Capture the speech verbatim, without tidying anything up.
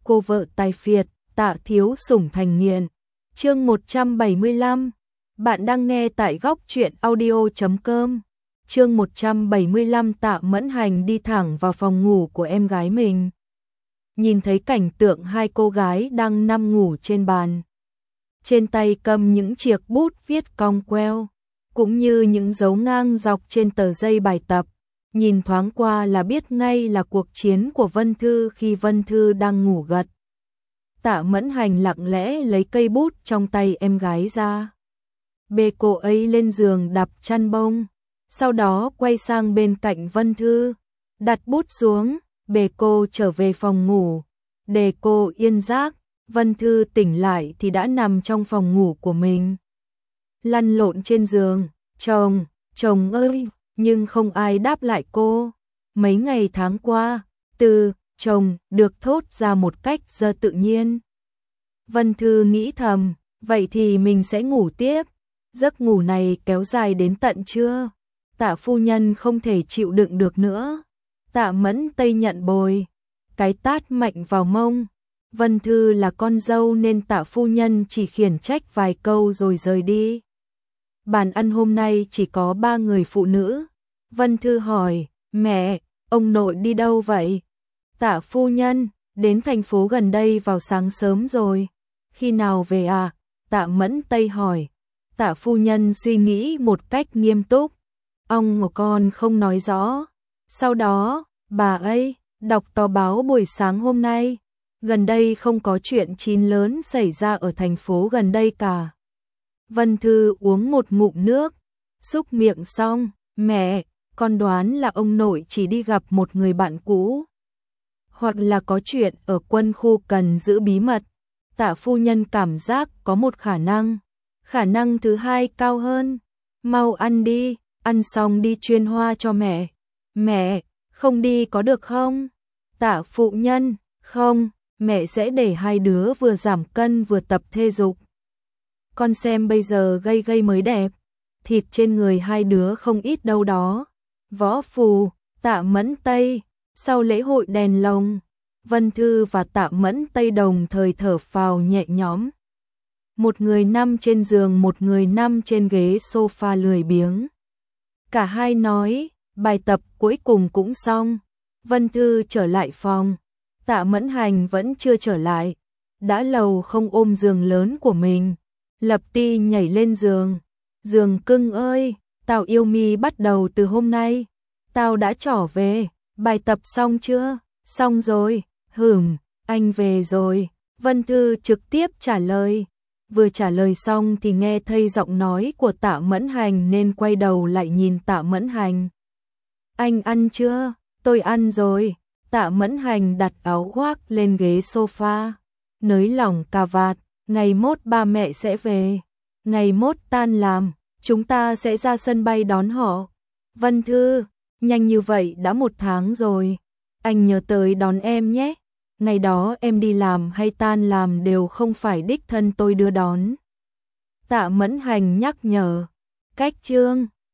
cô vợ tài phiệt, Tạ thiếu sủng thành nghiện. Chương một trăm bảy mươi lăm. Bạn đang nghe tại góc truyện audio chấm com. Chương một trăm bảy mươi lăm. Tạ Mẫn Hành đi thẳng vào phòng ngủ của em gái mình. Nhìn thấy cảnh tượng hai cô gái đang nằm ngủ trên bàn. Trên tay cầm những chiếc bút viết cong queo, cũng như những dấu ngang dọc trên tờ giấy bài tập. Nhìn thoáng qua là biết ngay là cuộc chiến của Vân Thư khi Vân Thư đang ngủ gật. Tạ Mẫn Hành lặng lẽ lấy cây bút trong tay em gái ra. Bê cô ấy lên giường đắp chăn bông, sau đó quay sang bên cạnh Vân Thư, đặt bút xuống, bê cô trở về phòng ngủ, để cô yên giấc. Vân Thư tỉnh lại thì đã nằm trong phòng ngủ của mình. Lăn lộn trên giường, chồng, chồng ơi, nhưng không ai đáp lại cô. Mấy ngày tháng qua, từ chồng được thốt ra một cách rất tự nhiên. Vân Thư nghĩ thầm, vậy thì mình sẽ ngủ tiếp. Giấc ngủ này kéo dài đến tận trưa. Tạ phu nhân không thể chịu đựng được nữa. Tạ Mẫn Tây nhận bồi, cái tát mạnh vào mông. Vân Thư là con dâu nên Tạ phu nhân chỉ khiển trách vài câu rồi rời đi. Bàn ăn hôm nay chỉ có ba người phụ nữ. Vân Thư hỏi, mẹ, ông nội đi đâu vậy? Tạ phu nhân, đến thành phố gần đây vào sáng sớm rồi. Khi nào về à? Tạ Mẫn Tây hỏi. Tạ phu nhân suy nghĩ một cách nghiêm túc. Ông một con không nói rõ. Sau đó, bà ấy đọc tờ báo buổi sáng hôm nay. Gần đây không có chuyện chín lớn xảy ra ở thành phố gần đây cả. Vân Thư uống một ngụm nước, xúc miệng xong, mẹ, con đoán là ông nội chỉ đi gặp một người bạn cũ. Hoặc là có chuyện ở quân khu cần giữ bí mật. Tạ phu nhân cảm giác có một khả năng. Khả năng thứ hai cao hơn. Mau ăn đi, ăn xong đi chuyên hoa cho mẹ. Mẹ, không đi có được không? Tạ phu nhân, không, mẹ sẽ để hai đứa vừa giảm cân vừa tập thể dục. Con xem bây giờ gay gay mới đẹp. Thịt trên người hai đứa không ít đâu đó. Võ Phù, Tạ Mẫn Tây. Sau lễ hội đèn lồng, Vân Thư và Tạ Mẫn Tây đồng thời thở phào nhẹ nhõm. Một người nằm trên giường, một người nằm trên ghế sofa lười biếng. Cả hai nói, bài tập cuối cùng cũng xong. Vân Thư trở lại phòng. Tạ Mẫn Hành vẫn chưa trở lại. Đã lâu không ôm giường lớn của mình. Lập Ti nhảy lên giường. Giường cưng ơi, tao yêu mi bắt đầu từ hôm nay. Tao đã trở về. Bài tập xong chưa? Xong rồi. Hửm, anh về rồi. Vân Thư trực tiếp trả lời. Vừa trả lời xong thì nghe thấy giọng nói của Tạ Mẫn Hành nên quay đầu lại nhìn Tạ Mẫn Hành. Anh ăn chưa? Tôi ăn rồi. Tạ Mẫn Hành đặt áo khoác lên ghế sofa. Nới lỏng cà vạt. Ngày mốt ba mẹ sẽ về. Ngày mốt tan làm, chúng ta sẽ ra sân bay đón họ. Vân Thư, nhanh như vậy đã một tháng rồi. Anh nhớ tới đón em nhé. Ngày đó em đi làm hay tan làm đều không phải đích thân tôi đưa đón. Tạ Mẫn Hành nhắc nhở. Cách chương